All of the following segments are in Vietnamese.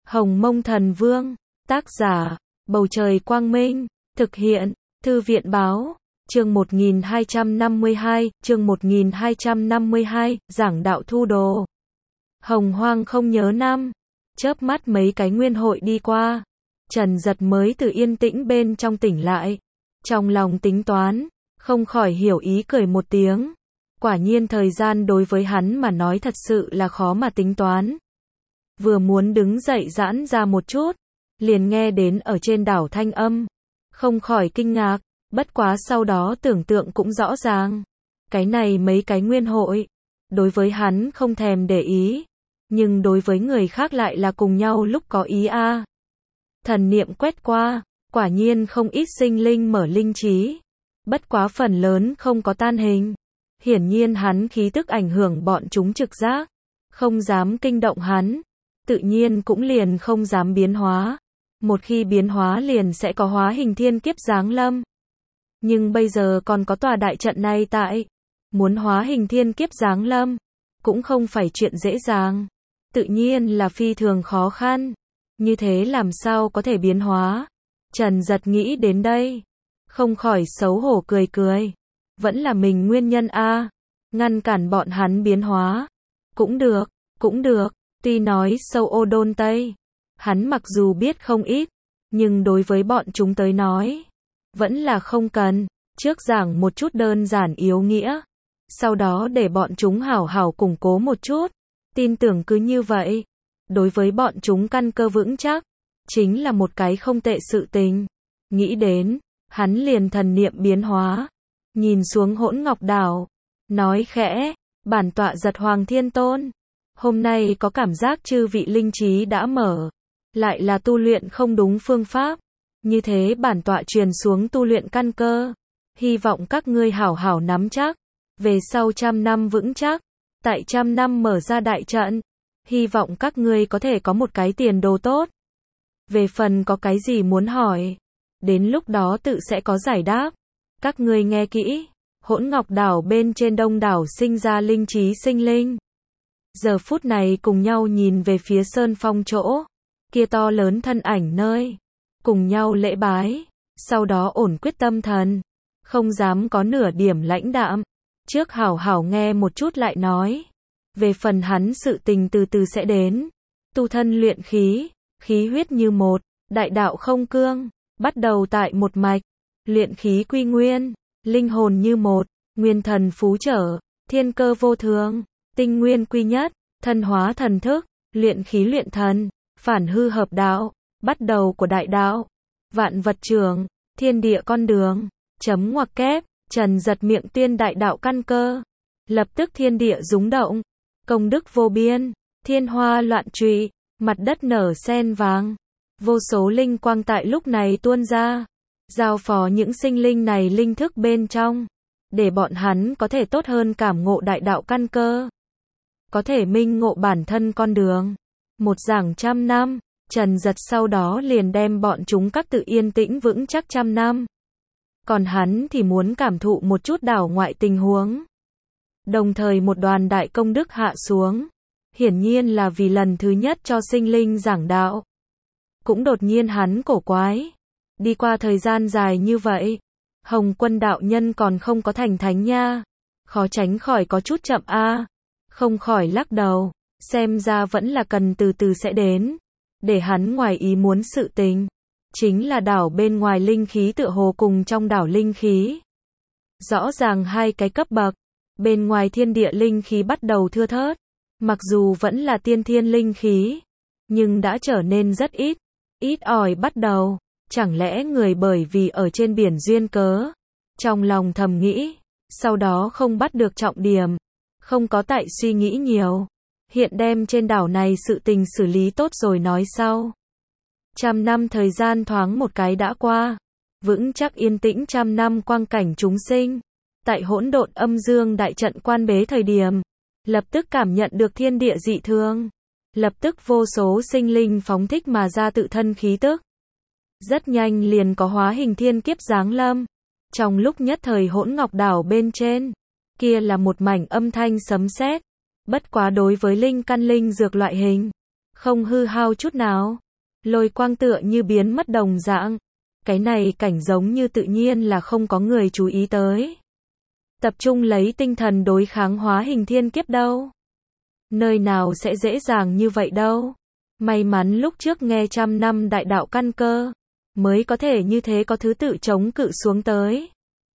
Hồng Mông Thần Vương, tác giả, Bầu Trời Quang Minh, thực hiện, Thư viện Báo, chương 1252, giảng đạo thu đồ. Hồng Hoang không nhớ năm, chớp mắt mấy cái nguyên hội đi qua, Trần Giật mới từ yên tĩnh bên trong tỉnh lại, trong lòng tính toán, không khỏi hiểu ý cười một tiếng. Quả nhiên thời gian đối với hắn mà nói thật sự là khó mà tính toán. Vừa muốn đứng dậy giãn ra một chút, liền nghe đến ở trên đảo thanh âm, không khỏi kinh ngạc, bất quá sau đó tưởng tượng cũng rõ ràng. Cái này mấy cái nguyên hội, đối với hắn không thèm để ý, nhưng đối với người khác lại là cùng nhau lúc có ý a. Thần niệm quét qua, quả nhiên không ít sinh linh mở linh trí, bất quá phần lớn không có tan hình. Hiển nhiên hắn khí tức ảnh hưởng bọn chúng trực giác, không dám kinh động hắn, tự nhiên cũng liền không dám biến hóa. Một khi biến hóa liền sẽ có hóa hình thiên kiếp giáng lâm. Nhưng bây giờ còn có tòa đại trận này tại, muốn hóa hình thiên kiếp giáng lâm, cũng không phải chuyện dễ dàng, tự nhiên là phi thường khó khăn. Như thế làm sao có thể biến hóa? Trần Giật nghĩ đến đây, không khỏi xấu hổ cười cười. Vẫn là mình nguyên nhân a, ngăn cản bọn hắn biến hóa. Cũng được, tuy nói sâu ô đôn Tây, hắn mặc dù biết không ít, nhưng đối với bọn chúng tới nói, vẫn là không cần, trước giảng một chút đơn giản yếu nghĩa, sau đó để bọn chúng hảo hảo củng cố một chút, tin tưởng cứ như vậy, đối với bọn chúng căn cơ vững chắc, chính là một cái không tệ sự tình. Nghĩ đến, hắn liền thần niệm biến hóa, nhìn xuống Hỗn Ngọc Đảo, nói khẽ, bản tọa Giật Hoàng Thiên Tôn, hôm nay có cảm giác chư vị linh trí đã mở, lại là tu luyện không đúng phương pháp, như thế bản tọa truyền xuống tu luyện căn cơ, hy vọng các ngươi hảo hảo nắm chắc, về sau 100 năm vững chắc, tại 100 năm mở ra đại trận, hy vọng các ngươi có thể có một cái tiền đồ tốt. Về phần có cái gì muốn hỏi, đến lúc đó tự sẽ có giải đáp. Các ngươi nghe kỹ, Hỗn Ngọc Đảo bên trên đông đảo sinh ra linh trí sinh linh. Giờ phút này cùng nhau nhìn về phía sơn phong chỗ, kia to lớn thân ảnh nơi, cùng nhau lễ bái, sau đó ổn quyết tâm thần, không dám có nửa điểm lãnh đạm, trước hảo hảo nghe một chút lại nói. Về phần hắn sự tình từ từ sẽ đến, tu thân luyện khí, khí huyết như một, đại đạo không cương, bắt đầu tại một mạch, luyện khí quy nguyên, linh hồn như một, nguyên thần phú trở, thiên cơ vô thường, tinh nguyên quy nhất, thân hóa thần thức, luyện khí luyện thần, phản hư hợp đạo, bắt đầu của đại đạo, vạn vật trưởng, thiên địa con đường, chấm ngoặc kép, Trần Giật miệng tuyên đại đạo căn cơ, lập tức thiên địa rúng động, công đức vô biên, thiên hoa loạn trụy, mặt đất nở sen vàng, vô số linh quang tại lúc này tuôn ra, giao phó những sinh linh này linh thức bên trong, để bọn hắn có thể tốt hơn cảm ngộ đại đạo căn cơ, có thể minh ngộ bản thân con đường. Một giảng 100 năm, Trần Giật sau đó liền đem bọn chúng các tự yên tĩnh vững chắc 100 năm. Còn hắn thì muốn cảm thụ một chút đảo ngoại tình huống. Đồng thời một đoàn đại công đức hạ xuống, hiển nhiên là vì lần thứ nhất cho sinh linh giảng đạo. Cũng đột nhiên hắn cổ quái, đi qua thời gian dài như vậy, Hồng Quân đạo nhân còn không có thành thánh nha, khó tránh khỏi có chút chậm a. Không khỏi lắc đầu, xem ra vẫn là cần từ từ sẽ đến. Để hắn ngoài ý muốn sự tình, chính là đảo bên ngoài linh khí tựa hồ cùng trong đảo linh khí. Rõ ràng hai cái cấp bậc, bên ngoài thiên địa linh khí bắt đầu thưa thớt, mặc dù vẫn là tiên thiên linh khí, nhưng đã trở nên rất ít ỏi bắt đầu. Chẳng lẽ người bởi vì ở trên biển duyên cớ, trong lòng thầm nghĩ, sau đó không bắt được trọng điểm, không có tại suy nghĩ nhiều, hiện đem trên đảo này sự tình xử lý tốt rồi nói sau. 100 năm thời gian thoáng một cái đã qua, vững chắc yên tĩnh 100 năm quang cảnh chúng sinh, tại hỗn độn âm dương đại trận quan bế thời điểm, lập tức cảm nhận được thiên địa dị thường, lập tức vô số sinh linh phóng thích mà ra tự thân khí tức. Rất nhanh liền có hóa hình thiên kiếp giáng lâm. Trong lúc nhất thời Hỗn Ngọc Đảo bên trên, kia là một mảnh âm thanh sấm sét. Bất quá đối với linh căn linh dược loại hình, không hư hao chút nào. Lôi quang tựa như biến mất đồng dạng. Cái này cảnh giống như tự nhiên là không có người chú ý tới. Tập trung lấy tinh thần đối kháng hóa hình thiên kiếp đâu. Nơi nào sẽ dễ dàng như vậy đâu. May mắn lúc trước nghe 100 năm đại đạo căn cơ, mới có thể như thế có thứ tự chống cự xuống tới.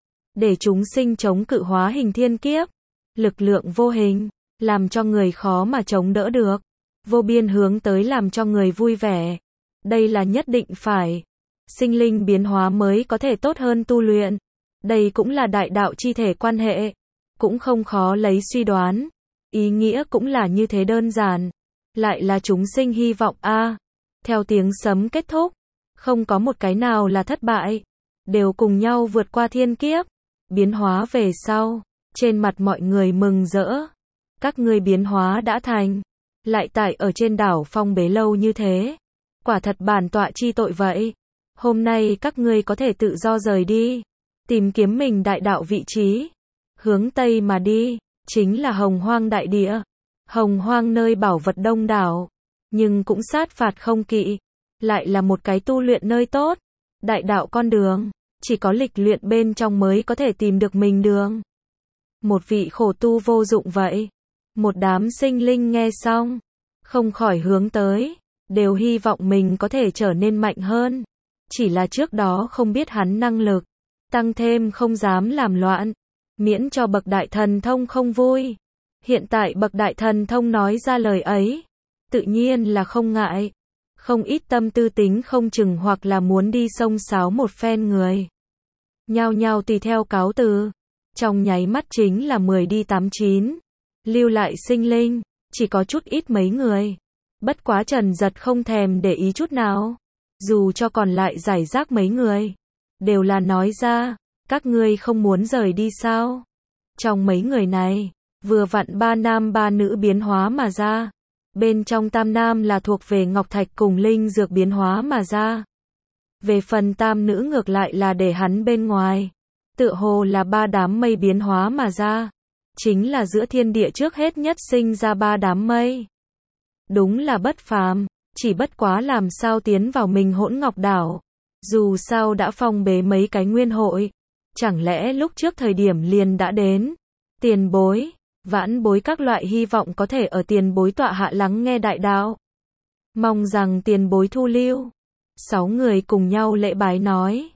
Để chúng sinh chống cự hóa hình thiên kiếp. Lực lượng vô hình, làm cho người khó mà chống đỡ được. Vô biên hướng tới làm cho người vui vẻ. Đây là nhất định phải. Sinh linh biến hóa mới có thể tốt hơn tu luyện. Đây cũng là đại đạo chi thể quan hệ. Cũng không khó lấy suy đoán. Ý nghĩa cũng là như thế đơn giản. Lại là chúng sinh hy vọng a. Theo tiếng sấm kết thúc. Không có một cái nào là thất bại. Đều cùng nhau vượt qua thiên kiếp. Biến hóa về sau. Trên mặt mọi người mừng rỡ. Các ngươi biến hóa đã thành. Lại tại ở trên đảo phong bế lâu như thế. Quả thật bản tọa chi tội vậy. Hôm nay các ngươi có thể tự do rời đi. Tìm kiếm mình đại đạo vị trí. Hướng Tây mà đi. Chính là Hồng Hoang đại địa. Hồng Hoang nơi bảo vật đông đảo. Nhưng cũng sát phạt không kỵ. Lại là một cái tu luyện nơi tốt. Đại đạo con đường. Chỉ có lịch luyện bên trong mới có thể tìm được mình đường. Một vị khổ tu vô dụng vậy. Một đám sinh linh nghe xong. Không khỏi hướng tới. Đều hy vọng mình có thể trở nên mạnh hơn. Chỉ là trước đó không biết hắn năng lực. Tăng thêm không dám làm loạn. Miễn cho bậc đại thần thông không vui. Hiện tại bậc đại thần thông nói ra lời ấy. Tự nhiên là không ngại. Không ít tâm tư tính không chừng hoặc là muốn đi xông xáo một phen người. Nhao nhao tùy theo cáo từ. Trong nháy mắt chính là 10 đi 89. Lưu lại sinh linh. Chỉ có chút ít mấy người. Bất quá Trần Giật không thèm để ý chút nào. Dù cho còn lại giải rác mấy người. Đều là nói ra. Các ngươi không muốn rời đi sao? Trong mấy người này. Vừa vặn 3 nam 3 nữ biến hóa mà ra. Bên trong tam nam là thuộc về Ngọc Thạch cùng Linh Dược biến hóa mà ra. Về phần tam nữ ngược lại là để hắn bên ngoài. Tựa hồ là 3 đám mây biến hóa mà ra. Chính là giữa thiên địa trước hết nhất sinh ra 3 đám mây. Đúng là bất phàm. Chỉ bất quá làm sao tiến vào mình Hỗn Ngọc Đảo. Dù sao đã phong bế mấy cái nguyên hội. Chẳng lẽ lúc trước thời điểm liền đã đến. Tiền bối, vãn bối các loại hy vọng có thể ở tiền bối tọa hạ lắng nghe đại đạo. Mong rằng tiền bối thu lưu. 6 người cùng nhau lễ bái nói.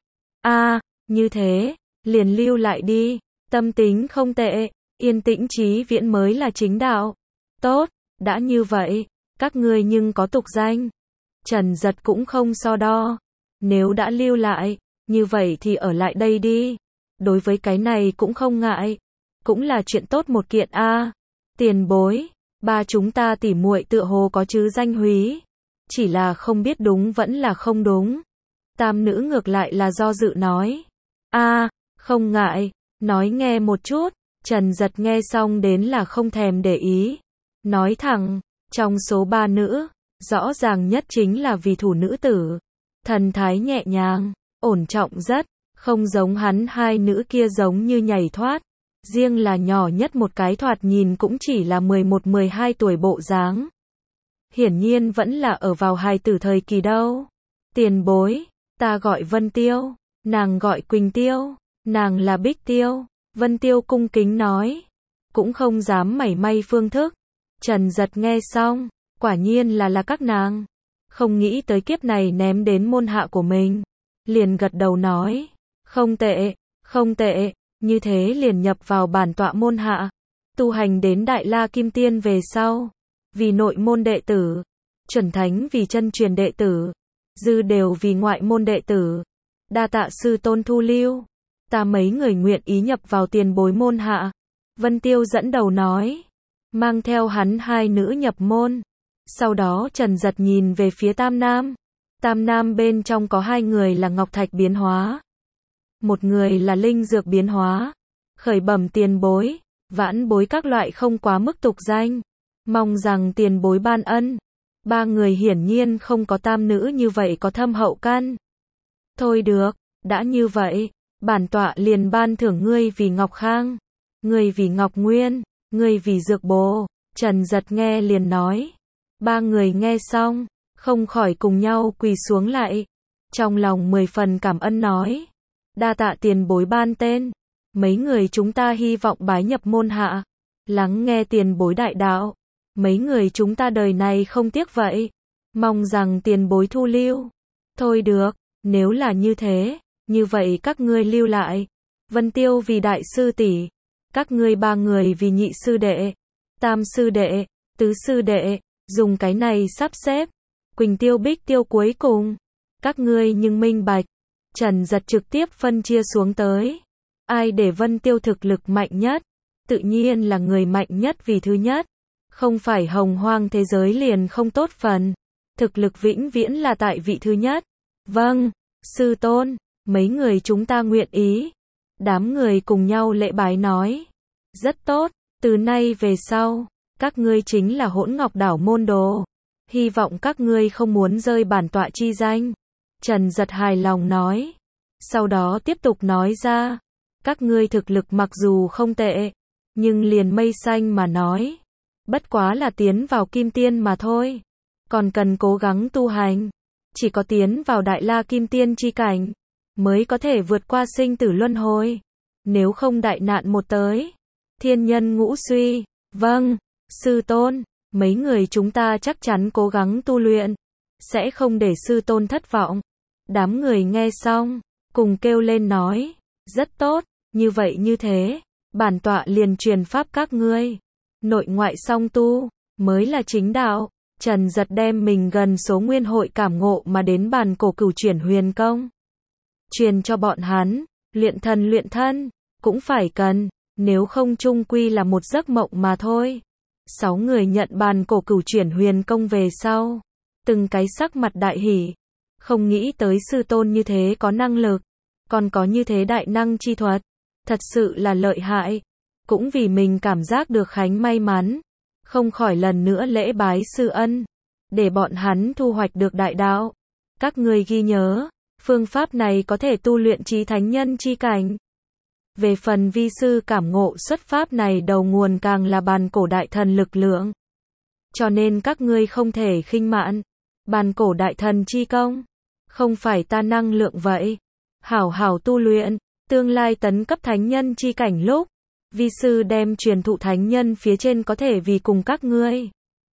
Như thế, liền lưu lại đi. Tâm tính không tệ, yên tĩnh trí viễn mới là chính đạo. Tốt, đã như vậy, các ngươi nhưng có tục danh. Trần Giật cũng không so đo. Nếu đã lưu lại, như vậy thì ở lại đây đi. Đối với cái này cũng không ngại. Cũng là chuyện tốt một kiện a. Tiền bối, 3 chúng ta tỉ muội tựa hồ có chứ danh húy. Chỉ là không biết đúng vẫn là không đúng. Tam nữ ngược lại là do dự nói. Không ngại, nói nghe một chút. Trần Giật nghe xong đến là không thèm để ý. Nói thẳng, trong số 3 nữ, rõ ràng nhất chính là vì thủ nữ tử. Thần thái nhẹ nhàng, ổn trọng rất, không giống hắn 2 nữ kia giống như nhảy thoát. Riêng là nhỏ nhất một cái thoạt nhìn cũng chỉ là 11-12 tuổi bộ dáng. Hiển nhiên vẫn là ở vào hài tử thời kỳ đâu. Tiền bối, ta gọi Vân Tiêu, nàng gọi Quỳnh Tiêu, nàng là Bích Tiêu. Vân Tiêu cung kính nói, cũng không dám mảy may phương thức. Trần Giật nghe xong, quả nhiên là các nàng. Không nghĩ tới kiếp này ném đến môn hạ của mình. Liền gật đầu nói, không tệ, không tệ. Như thế liền nhập vào bản tọa môn hạ. Tu hành đến Đại La Kim Tiên về sau. Vì nội môn đệ tử. Chuẩn thánh vì chân truyền đệ tử. Dư đều vì ngoại môn đệ tử. Đa tạ sư tôn thu lưu. Ta mấy người nguyện ý nhập vào tiền bối môn hạ. Vân Tiêu dẫn đầu nói. Mang theo hắn 2 nữ nhập môn. Sau đó Trần Giật nhìn về phía Tam Nam. Tam Nam bên trong có 2 người là Ngọc Thạch biến hóa. Một người là Linh Dược biến hóa. Khởi bẩm tiền bối, vãn bối các loại không quá mức tục danh. Mong rằng tiền bối ban ân. 3 người hiển nhiên không có tam nữ như vậy có thâm hậu căn. Thôi được, đã như vậy, bản tọa liền ban thưởng ngươi vì Ngọc Khang, ngươi vì Ngọc Nguyên, ngươi vì Dược Bồ. Trần Giật nghe liền nói. Ba người nghe xong, không khỏi cùng nhau quỳ xuống lại. Trong lòng 10 phần cảm ân nói. Đa tạ tiền bối ban tên. Mấy người chúng ta hy vọng bái nhập môn hạ. Lắng nghe tiền bối đại đạo. Mấy người chúng ta đời này không tiếc vậy. Mong rằng tiền bối thu lưu. Thôi được, nếu là như thế, như vậy các ngươi lưu lại. Vân Tiêu vì đại sư tỷ, các ngươi ba người vì nhị sư đệ, tam sư đệ, tứ sư đệ, dùng cái này sắp xếp. Quỳnh Tiêu Bích Tiêu cuối cùng, các ngươi nhưng minh bạch. Trần Giật trực tiếp phân chia xuống tới. Ai để Vân Tiêu thực lực mạnh nhất, tự nhiên là người mạnh nhất vì thứ nhất. Không phải hồng hoang thế giới liền không tốt phần. Thực lực vĩnh viễn là tại vị thứ nhất. Vâng, sư tôn, mấy người chúng ta nguyện ý. Đám người cùng nhau lễ bái nói. Rất tốt, từ nay về sau, các ngươi chính là Hỗn Ngọc Đảo môn đồ. Hy vọng các ngươi không muốn rơi bản tọa chi danh. Trần Giật hài lòng nói. Sau đó tiếp tục nói ra. Các ngươi thực lực mặc dù không tệ, nhưng liền mây xanh mà nói. Bất quá là tiến vào kim tiên mà thôi. Còn cần cố gắng tu hành. Chỉ có tiến vào đại la kim tiên chi cảnh, mới có thể vượt qua sinh tử luân hồi. Nếu không đại nạn một tới, thiên nhân ngũ suy. Vâng, sư tôn, mấy người chúng ta chắc chắn cố gắng tu luyện, sẽ không để sư tôn thất vọng. Đám người nghe xong, cùng kêu lên nói, rất tốt, như vậy như thế, bản tọa liền truyền pháp các ngươi. Nội ngoại song tu, mới là chính đạo. Trần Giật đem mình gần số nguyên hội cảm ngộ mà đến bàn cổ cửu chuyển huyền công. Truyền cho bọn hắn, luyện thân, cũng phải cần, nếu không chung quy là một giấc mộng mà thôi. 6 người nhận bàn cổ cửu chuyển huyền công về sau. Từng cái sắc mặt đại hỉ. Không nghĩ tới sư tôn như thế có năng lực, còn có như thế đại năng chi thuật. Thật sự là lợi hại. Cũng vì mình cảm giác được khánh may mắn. Không khỏi lần nữa lễ bái sư ân, để bọn hắn thu hoạch được đại đạo. Các ngươi ghi nhớ, phương pháp này có thể tu luyện chí thánh nhân chi cảnh. Về phần vi sư cảm ngộ xuất pháp này đầu nguồn càng là bàn cổ đại thần lực lượng. Cho nên các ngươi không thể khinh mạn. Bàn cổ đại thần chi công, không phải ta năng lượng vậy. Hảo hảo tu luyện, tương lai tấn cấp thánh nhân chi cảnh lúc. Vi sư đem truyền thụ thánh nhân phía trên có thể vì cùng các ngươi.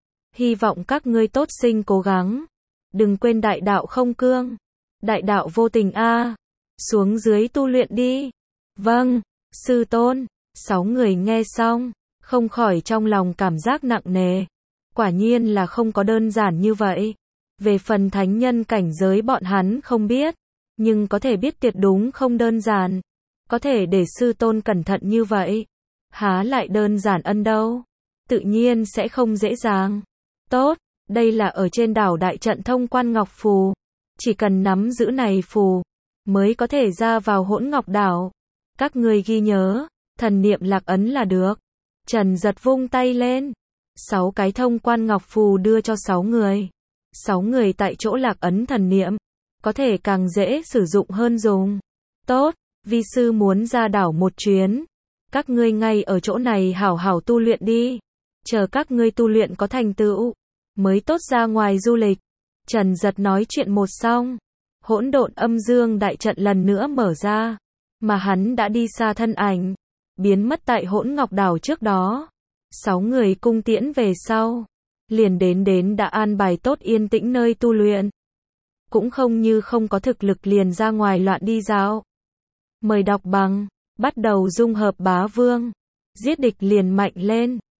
Hy vọng các ngươi tốt sinh cố gắng. Đừng quên đại đạo không cương. Đại đạo vô tình a. Xuống dưới tu luyện đi. Vâng, sư tôn. 6 người nghe xong, không khỏi trong lòng cảm giác nặng nề. Quả nhiên là không có đơn giản như vậy. Về phần thánh nhân cảnh giới bọn hắn không biết, nhưng có thể biết tuyệt đúng không đơn giản. Có thể để sư tôn cẩn thận như vậy, há lại đơn giản ân đâu. Tự nhiên sẽ không dễ dàng. Tốt, đây là ở trên đảo đại trận thông quan ngọc phù. Chỉ cần nắm giữ này phù, mới có thể ra vào Hỗn Ngọc Đảo. Các ngươi ghi nhớ, thần niệm lạc ấn là được. Trần Giật vung tay lên. 6 cái thông quan ngọc phù đưa cho 6 người. 6 người tại chỗ lạc ấn thần niệm, có thể càng dễ sử dụng hơn dùng. Tốt. Vi sư muốn ra đảo một chuyến. Các ngươi ngay ở chỗ này hảo hảo tu luyện đi. Chờ các ngươi tu luyện có thành tựu, mới tốt ra ngoài du lịch. Trần Giật nói chuyện một xong. Hỗn độn âm dương đại trận lần nữa mở ra. Mà hắn đã đi xa thân ảnh. Biến mất tại Hỗn Ngọc Đảo trước đó. 6 người cung tiễn về sau. Liền đến đã an bài tốt yên tĩnh nơi tu luyện. Cũng không như không có thực lực liền ra ngoài loạn đi dạo. Mời đọc bằng, bắt đầu dung hợp bá vương. Giết địch liền mạnh lên.